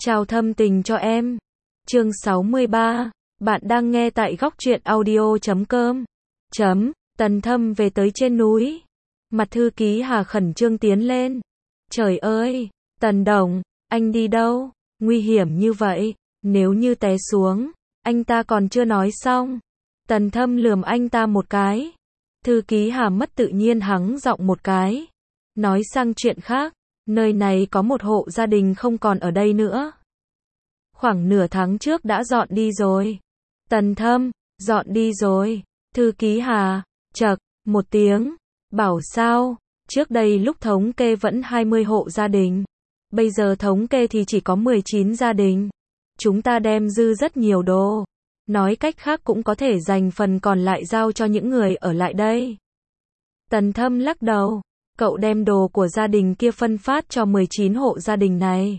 Trao thâm tình cho em. Chương 63. Bạn đang nghe tại góc truyện audio.com. Tần Thâm về tới trên núi. Mặt thư ký Hà khẩn trương tiến lên. Trời ơi, Tần Đồng, anh đi đâu? Nguy hiểm như vậy, nếu như té xuống, anh ta còn chưa nói xong. Tần Thâm lườm anh ta một cái. Thư ký Hà mất tự nhiên hắng giọng một cái. Nói sang chuyện khác, nơi này có một hộ gia đình không còn ở đây nữa. Khoảng nửa tháng trước đã dọn đi rồi. Tần Thâm, dọn đi rồi. Thư ký Hà, chậc, một tiếng. Bảo sao, trước đây lúc thống kê vẫn 20 hộ gia đình. Bây giờ thống kê thì chỉ có 19 gia đình. Chúng ta đem dư rất nhiều đồ. Nói cách khác cũng có thể dành phần còn lại giao cho những người ở lại đây. Tần Thâm lắc đầu. Cậu đem đồ của gia đình kia phân phát cho 19 hộ gia đình này.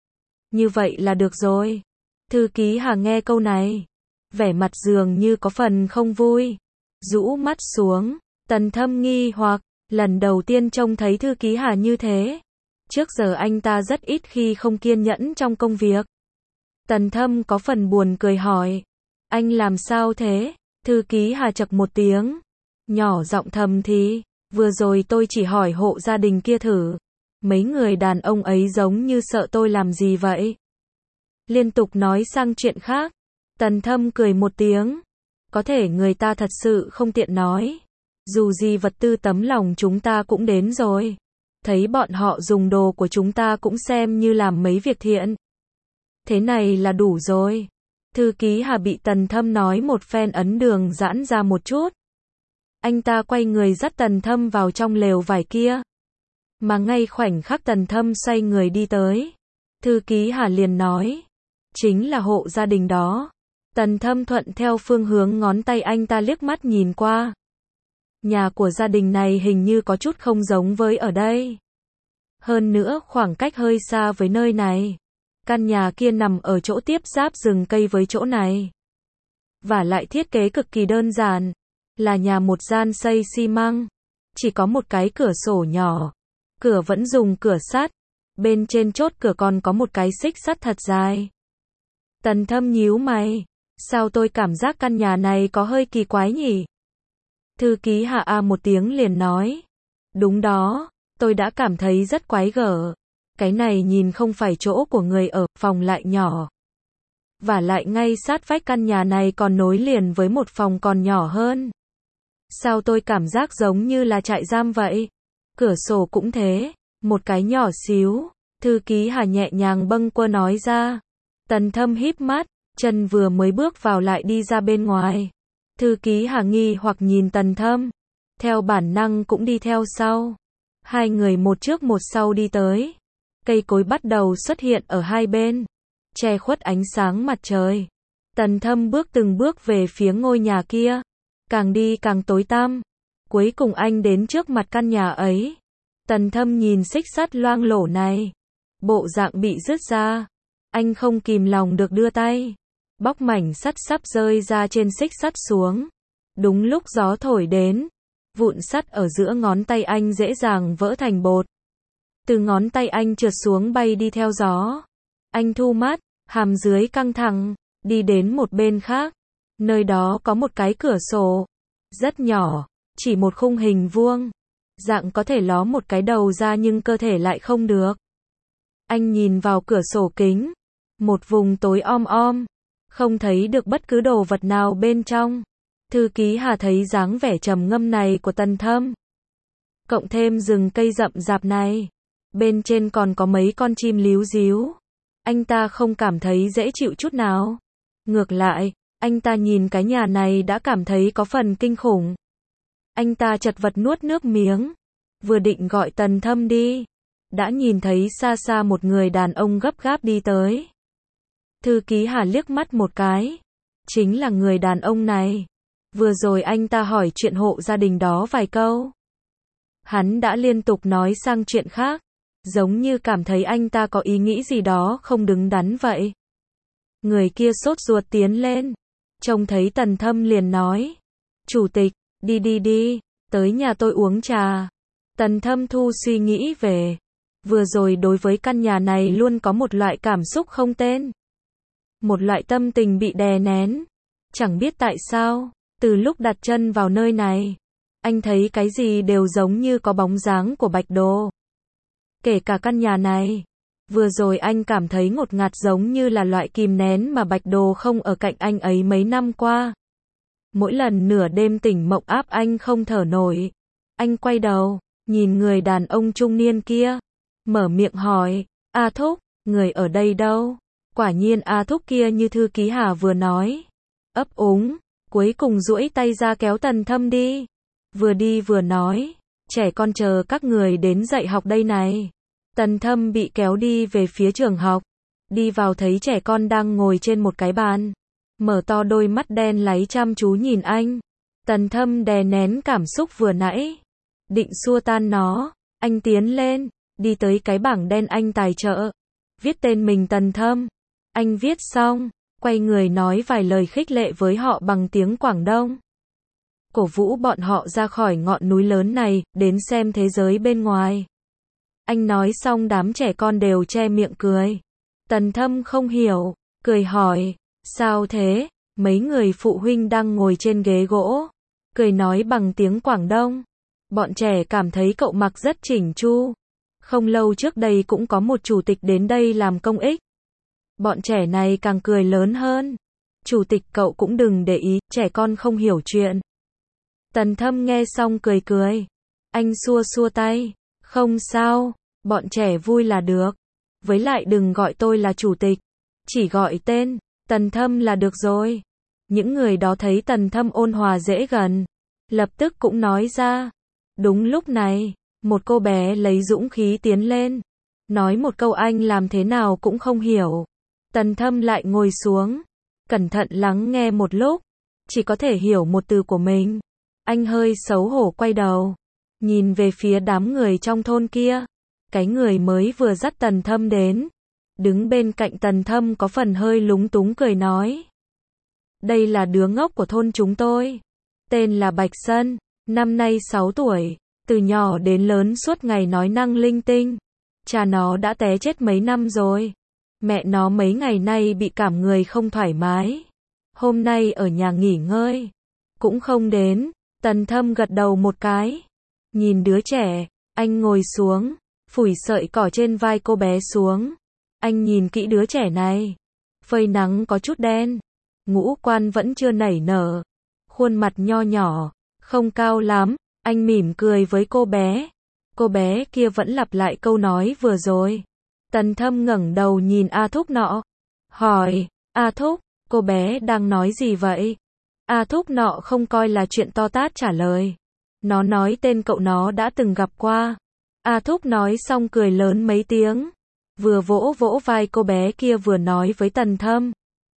Như vậy là được rồi. Thư ký Hà nghe câu này, vẻ mặt dường như có phần không vui. Rũ mắt xuống, Tần Thâm nghi hoặc, lần đầu tiên trông thấy thư ký Hà như thế. Trước giờ anh ta rất ít khi không kiên nhẫn trong công việc. Tần Thâm có phần buồn cười hỏi, anh làm sao thế? Thư ký Hà chậc một tiếng, nhỏ giọng thầm thì, vừa rồi tôi chỉ hỏi hộ gia đình kia thử. Mấy người đàn ông ấy giống như sợ tôi làm gì vậy? Liên tục nói sang chuyện khác. Tần Thâm cười một tiếng. Có thể người ta thật sự không tiện nói. Dù gì vật tư tấm lòng chúng ta cũng đến rồi. Thấy bọn họ dùng đồ của chúng ta cũng xem như làm mấy việc thiện. Thế này là đủ rồi. Thư ký Hà bị Tần Thâm nói một phen ấn đường giãn ra một chút. Anh ta quay người dắt Tần Thâm vào trong lều vải kia. Mà ngay khoảnh khắc Tần Thâm xoay người đi tới, thư ký Hà liền nói, chính là hộ gia đình đó. Tần Thâm thuận theo phương hướng ngón tay anh ta liếc mắt nhìn qua. Nhà của gia đình này hình như có chút không giống với ở đây. Hơn nữa khoảng cách hơi xa với nơi này. Căn nhà kia nằm ở chỗ tiếp giáp rừng cây với chỗ này. Và lại thiết kế cực kỳ đơn giản. Là nhà một gian xây xi măng. Chỉ có một cái cửa sổ nhỏ. Cửa vẫn dùng cửa sắt. Bên trên chốt cửa còn có một cái xích sắt thật dài. Tần Thâm nhíu mày. Sao tôi cảm giác căn nhà này có hơi kỳ quái nhỉ? Thư ký Hạ A một tiếng liền nói. Đúng đó, tôi đã cảm thấy rất quái gở. Cái này nhìn không phải chỗ của người ở, phòng lại nhỏ. Và lại ngay sát vách căn nhà này còn nối liền với một phòng còn nhỏ hơn. Sao tôi cảm giác giống như là trại giam vậy? Cửa sổ cũng thế, một cái nhỏ xíu. Thư ký Hà nhẹ nhàng bâng quơ nói ra. Tần Thâm híp mắt, chân vừa mới bước vào lại đi ra bên ngoài. Thư ký Hà nghi hoặc nhìn Tần Thâm, theo bản năng cũng đi theo sau. Hai người một trước một sau đi tới. Cây cối bắt đầu xuất hiện ở hai bên, che khuất ánh sáng mặt trời. Tần Thâm bước từng bước về phía ngôi nhà kia, càng đi càng tối tăm. Cuối cùng anh đến trước mặt căn nhà ấy. Tần Thâm nhìn xích sắt loang lổ này, bộ dạng bị rứt ra. Anh không kìm lòng được đưa tay, bóc mảnh sắt sắp rơi ra trên xích sắt xuống. Đúng lúc gió thổi đến, vụn sắt ở giữa ngón tay anh dễ dàng vỡ thành bột. Từ ngón tay anh trượt xuống bay đi theo gió. Anh thu mắt, hàm dưới căng thẳng, đi đến một bên khác. Nơi đó có một cái cửa sổ, rất nhỏ, chỉ một khung hình vuông. Dạng có thể ló một cái đầu ra nhưng cơ thể lại không được. Anh nhìn vào cửa sổ kính, một vùng tối om om, không thấy được bất cứ đồ vật nào bên trong. Thư ký Hà thấy dáng vẻ trầm ngâm này của Tần Thâm, cộng thêm rừng cây rậm rạp này, bên trên còn có mấy con chim líu ríu. Anh ta không cảm thấy dễ chịu chút nào. Ngược lại, anh ta nhìn cái nhà này đã cảm thấy có phần kinh khủng. Anh ta chật vật nuốt nước miếng, vừa định gọi Tần Thâm đi, đã nhìn thấy xa xa một người đàn ông gấp gáp đi tới. Thư ký Hà liếc mắt một cái, chính là người đàn ông này. Vừa rồi anh ta hỏi chuyện hộ gia đình đó vài câu. Hắn đã liên tục nói sang chuyện khác, giống như cảm thấy anh ta có ý nghĩ gì đó không đứng đắn vậy. Người kia sốt ruột tiến lên, trông thấy Tần Thâm liền nói, Chủ tịch, đi, tới nhà tôi uống trà. Tần Thâm thu suy nghĩ về, Vừa rồi đối với căn nhà này luôn có một loại cảm xúc không tên. Một loại tâm tình bị đè nén. Chẳng biết tại sao, từ lúc đặt chân vào nơi này, anh thấy cái gì đều giống như có bóng dáng của Bạch Đồ. Kể cả căn nhà này. Vừa rồi anh cảm thấy ngột ngạt giống như là loại kìm nén mà Bạch Đồ không ở cạnh anh ấy mấy năm qua. Mỗi lần nửa đêm tỉnh mộng áp anh không thở nổi. Anh quay đầu, nhìn người đàn ông trung niên kia. Mở miệng hỏi, A Thúc, người ở đây đâu? Quả nhiên A Thúc kia như thư ký Hà vừa nói. Ấp úng, cuối cùng duỗi tay ra kéo Tần Thâm đi. Vừa đi vừa nói, trẻ con chờ các người đến dạy học đây này. Tần Thâm bị kéo đi về phía trường học. Đi vào thấy trẻ con đang ngồi trên một cái bàn. Mở to đôi mắt đen láy chăm chú nhìn anh. Tần Thâm đè nén cảm xúc vừa nãy. Định xua tan nó. Anh tiến lên. Đi tới cái bảng đen anh tài trợ. Viết tên mình Tần Thâm. Anh viết xong. Quay người nói vài lời khích lệ với họ bằng tiếng Quảng Đông. Cổ vũ bọn họ ra khỏi ngọn núi lớn này, đến xem thế giới bên ngoài. Anh nói xong đám trẻ con đều che miệng cười. Tần Thâm không hiểu, cười hỏi, sao thế? Mấy người phụ huynh đang ngồi trên ghế gỗ, cười nói bằng tiếng Quảng Đông. Bọn trẻ cảm thấy cậu mặc rất chỉnh chu. Không lâu trước đây cũng có một chủ tịch đến đây làm công ích. Bọn trẻ này càng cười lớn hơn. Chủ tịch cậu cũng đừng để ý, trẻ con không hiểu chuyện. Tần Thâm nghe xong cười cười. Anh xua xua tay. Không sao, bọn trẻ vui là được. Với lại đừng gọi tôi là chủ tịch. Chỉ gọi tên, Tần Thâm là được rồi. Những người đó thấy Tần Thâm ôn hòa dễ gần. Lập tức cũng nói ra. Đúng lúc này, một cô bé lấy dũng khí tiến lên. Nói một câu anh làm thế nào cũng không hiểu. Tần Thâm lại ngồi xuống. Cẩn thận lắng nghe một lúc. Chỉ có thể hiểu một từ của mình. Anh hơi xấu hổ quay đầu. Nhìn về phía đám người trong thôn kia. Cái người mới vừa dắt Tần Thâm đến. Đứng bên cạnh Tần Thâm có phần hơi lúng túng cười nói. Đây là đứa ngốc của thôn chúng tôi. Tên là Bạch Sân. Năm nay 6 tuổi. Từ nhỏ đến lớn suốt ngày nói năng linh tinh. Cha nó đã té chết mấy năm rồi. Mẹ nó mấy ngày nay bị cảm người không thoải mái. Hôm nay ở nhà nghỉ ngơi. Cũng không đến. Tần Thâm gật đầu một cái. Nhìn đứa trẻ. Anh ngồi xuống. Phủi sợi cỏ trên vai cô bé xuống. Anh nhìn kỹ đứa trẻ này. Phơi nắng có chút đen. Ngũ quan vẫn chưa nảy nở. Khuôn mặt nho nhỏ. Không cao lắm. Anh mỉm cười với cô bé. Cô bé kia vẫn lặp lại câu nói vừa rồi. Tần Thâm ngẩng đầu nhìn A Thúc nọ. Hỏi, A Thúc, cô bé đang nói gì vậy? A Thúc nọ không coi là chuyện to tát trả lời. Nó nói tên cậu nó đã từng gặp qua. A Thúc nói xong cười lớn mấy tiếng. Vừa vỗ vỗ vai cô bé kia vừa nói với Tần Thâm.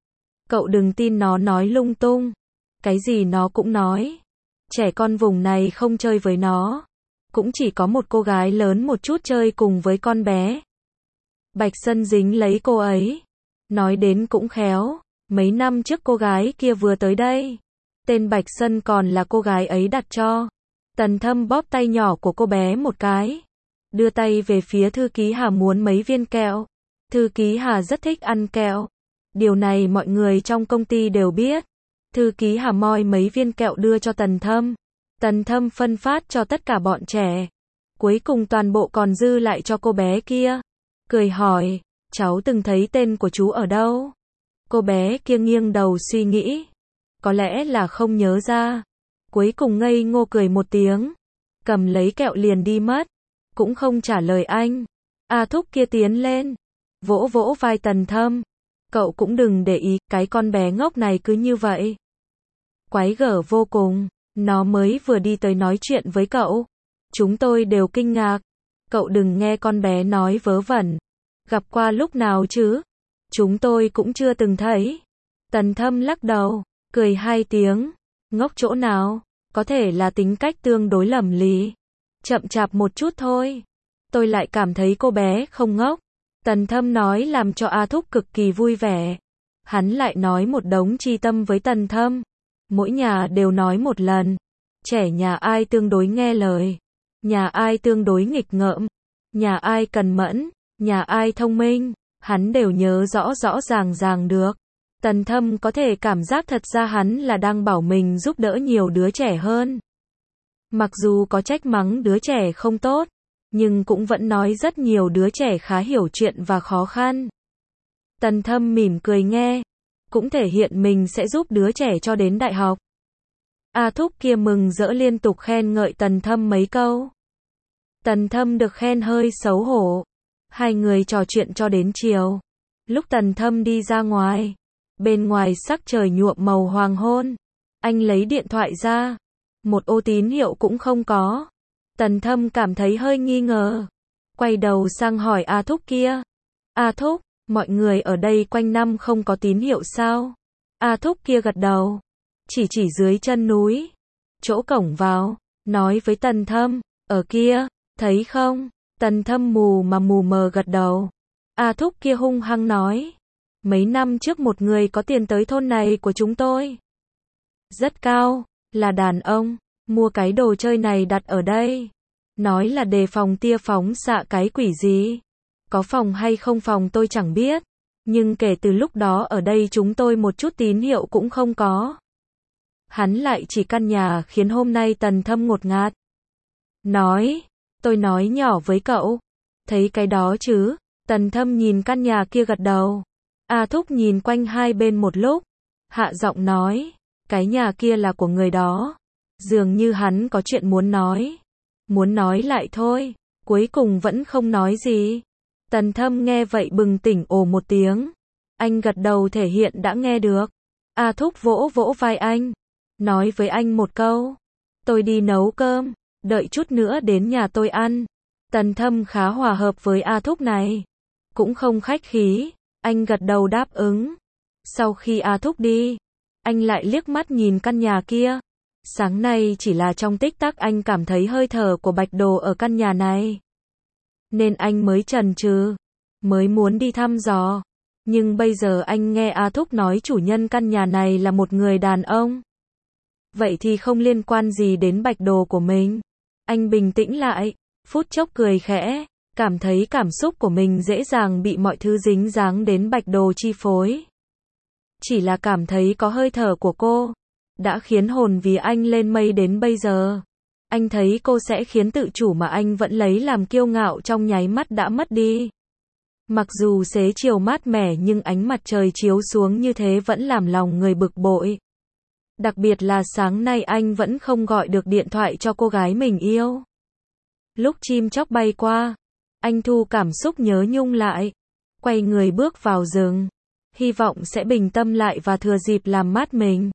Cậu đừng tin nó nói lung tung. Cái gì nó cũng nói. Trẻ con vùng này không chơi với nó. Cũng chỉ có một cô gái lớn một chút chơi cùng với con bé. Bạch Sân dính lấy cô ấy. Nói đến cũng khéo. Mấy năm trước cô gái kia vừa tới đây. Tên Bạch Sân còn là cô gái ấy đặt cho. Tần Thâm bóp tay nhỏ của cô bé một cái. Đưa tay về phía thư ký Hà muốn mấy viên kẹo. Thư ký Hà rất thích ăn kẹo. Điều này mọi người trong công ty đều biết. Thư ký Hà moi mấy viên kẹo đưa cho Tần Thâm. Tần Thâm phân phát cho tất cả bọn trẻ. Cuối cùng toàn bộ còn dư lại cho cô bé kia. Cười hỏi, cháu từng thấy tên của chú ở đâu? Cô bé kia nghiêng đầu suy nghĩ. Có lẽ là không nhớ ra. Cuối cùng ngây ngô cười một tiếng. Cầm lấy kẹo liền đi mất. Cũng không trả lời anh. A Thúc kia tiến lên. Vỗ vỗ vai Tần Thâm. Cậu cũng đừng để ý, cái con bé ngốc này cứ như vậy. Quái gở vô cùng. Nó mới vừa đi tới nói chuyện với cậu. Chúng tôi đều kinh ngạc. Cậu đừng nghe con bé nói vớ vẩn. Gặp qua lúc nào chứ? Chúng tôi cũng chưa từng thấy. Tần Thâm lắc đầu, cười hai tiếng. Ngốc chỗ nào? Có thể là tính cách tương đối lầm lì. Chậm chạp một chút thôi. Tôi lại cảm thấy cô bé không ngốc. Tần Thâm nói làm cho A Thúc cực kỳ vui vẻ. Hắn lại nói một đống chi tâm với Tần Thâm. Mỗi nhà đều nói một lần. Trẻ nhà ai tương đối nghe lời. Nhà ai tương đối nghịch ngợm. Nhà ai cần mẫn, nhà ai thông minh, hắn đều nhớ rõ rõ ràng được. Tần Thâm có thể cảm giác thật ra hắn là đang bảo mình giúp đỡ nhiều đứa trẻ hơn. Mặc dù có trách mắng đứa trẻ không tốt, nhưng cũng vẫn nói rất nhiều đứa trẻ khá hiểu chuyện và khó khăn. Tần Thâm mỉm cười nghe, cũng thể hiện mình sẽ giúp đứa trẻ cho đến đại học. A Thúc kia mừng rỡ liên tục khen ngợi Tần Thâm mấy câu. Tần Thâm được khen hơi xấu hổ. Hai người trò chuyện cho đến chiều. Lúc Tần Thâm đi ra ngoài, bên ngoài sắc trời nhuộm màu hoàng hôn. Anh lấy điện thoại ra, một ô tín hiệu cũng không có. Tần Thâm cảm thấy hơi nghi ngờ, quay đầu sang hỏi A Thúc kia. A Thúc, mọi người ở đây quanh năm không có tín hiệu sao? A Thúc kia gật đầu, chỉ dưới chân núi, chỗ cổng vào, nói với Tần Thâm, ở kia, thấy không? Tần Thâm mù mờ gật đầu. A Thúc kia hung hăng nói, mấy năm trước một người có tiền tới thôn này của chúng tôi. Rất cao, là đàn ông, mua cái đồ chơi này đặt ở đây. Nói là đề phòng tia phóng xạ cái quỷ gì. Có phòng hay không phòng tôi chẳng biết. Nhưng kể từ lúc đó ở đây chúng tôi một chút tín hiệu cũng không có. Hắn lại chỉ căn nhà khiến hôm nay Tần Thâm ngột ngạt. Nói, tôi nói nhỏ với cậu. Thấy cái đó chứ? Tần Thâm nhìn căn nhà kia gật đầu. A Thúc nhìn quanh hai bên một lúc. Hạ giọng nói, cái nhà kia là của người đó. Dường như hắn có chuyện muốn nói. Muốn nói lại thôi. Cuối cùng vẫn không nói gì. Tần Thâm nghe vậy bừng tỉnh ồ một tiếng. Anh gật đầu thể hiện đã nghe được. A Thúc vỗ vai anh. Nói với anh một câu. Tôi đi nấu cơm. Đợi chút nữa đến nhà tôi ăn. Tần Thâm khá hòa hợp với A Thúc này. Cũng không khách khí. Anh gật đầu đáp ứng. Sau khi A Thúc đi, anh lại liếc mắt nhìn căn nhà kia. Sáng nay chỉ là trong tích tắc anh cảm thấy hơi thở của Bạch Đồ ở căn nhà này. Nên anh mới chần chừ, mới muốn đi thăm dò. Nhưng bây giờ anh nghe A Thúc nói chủ nhân căn nhà này là một người đàn ông. Vậy thì không liên quan gì đến Bạch Đồ của mình. Anh bình tĩnh lại, phút chốc cười khẽ, cảm thấy cảm xúc của mình dễ dàng bị mọi thứ dính dáng đến Bạch Đồ chi phối. Chỉ là cảm thấy có hơi thở của cô đã khiến hồn vì anh lên mây đến bây giờ. Anh thấy cô sẽ khiến tự chủ mà anh vẫn lấy làm kiêu ngạo trong nháy mắt đã mất đi. Mặc dù xế chiều mát mẻ nhưng ánh mặt trời chiếu xuống như thế vẫn làm lòng người bực bội. Đặc biệt là sáng nay anh vẫn không gọi được điện thoại cho cô gái mình yêu. Lúc chim chóc bay qua, anh thu cảm xúc nhớ nhung lại. Quay người bước vào rừng. Hy vọng sẽ bình tâm lại và thừa dịp làm mát mình.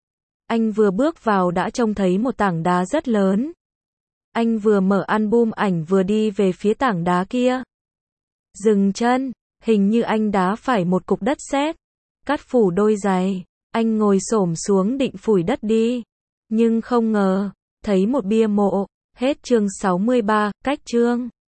Anh vừa bước vào đã trông thấy một tảng đá rất lớn. Anh vừa mở album ảnh vừa đi về phía tảng đá kia. Dừng chân, hình như anh đá phải một cục đất sét. Cát phủ đôi giày, anh ngồi xổm xuống định phủi đất đi. Nhưng không ngờ, thấy một bia mộ. Hết chương 63, cách chương.